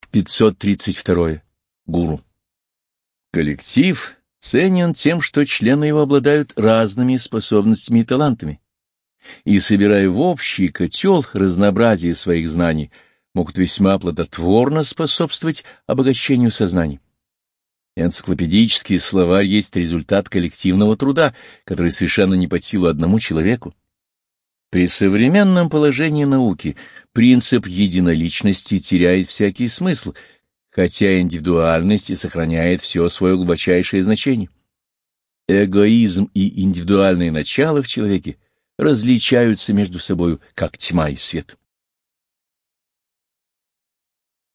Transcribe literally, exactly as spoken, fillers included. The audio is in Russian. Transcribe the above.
пятьсот тридцать два. Гуру. Коллектив ценен тем, что члены его обладают разными способностями и талантами, и, собирая в общий котел разнообразие своих знаний, могут весьма плодотворно способствовать обогащению сознания. Энциклопедический словарь есть результат коллективного труда, который совершенно не под силу одному человеку. При современном положении науки принцип единоличности теряет всякий смысл, хотя индивидуальность и сохраняет все свое глубочайшее значение. Эгоизм и индивидуальное начало в человеке различаются между собою, как тьма и свет.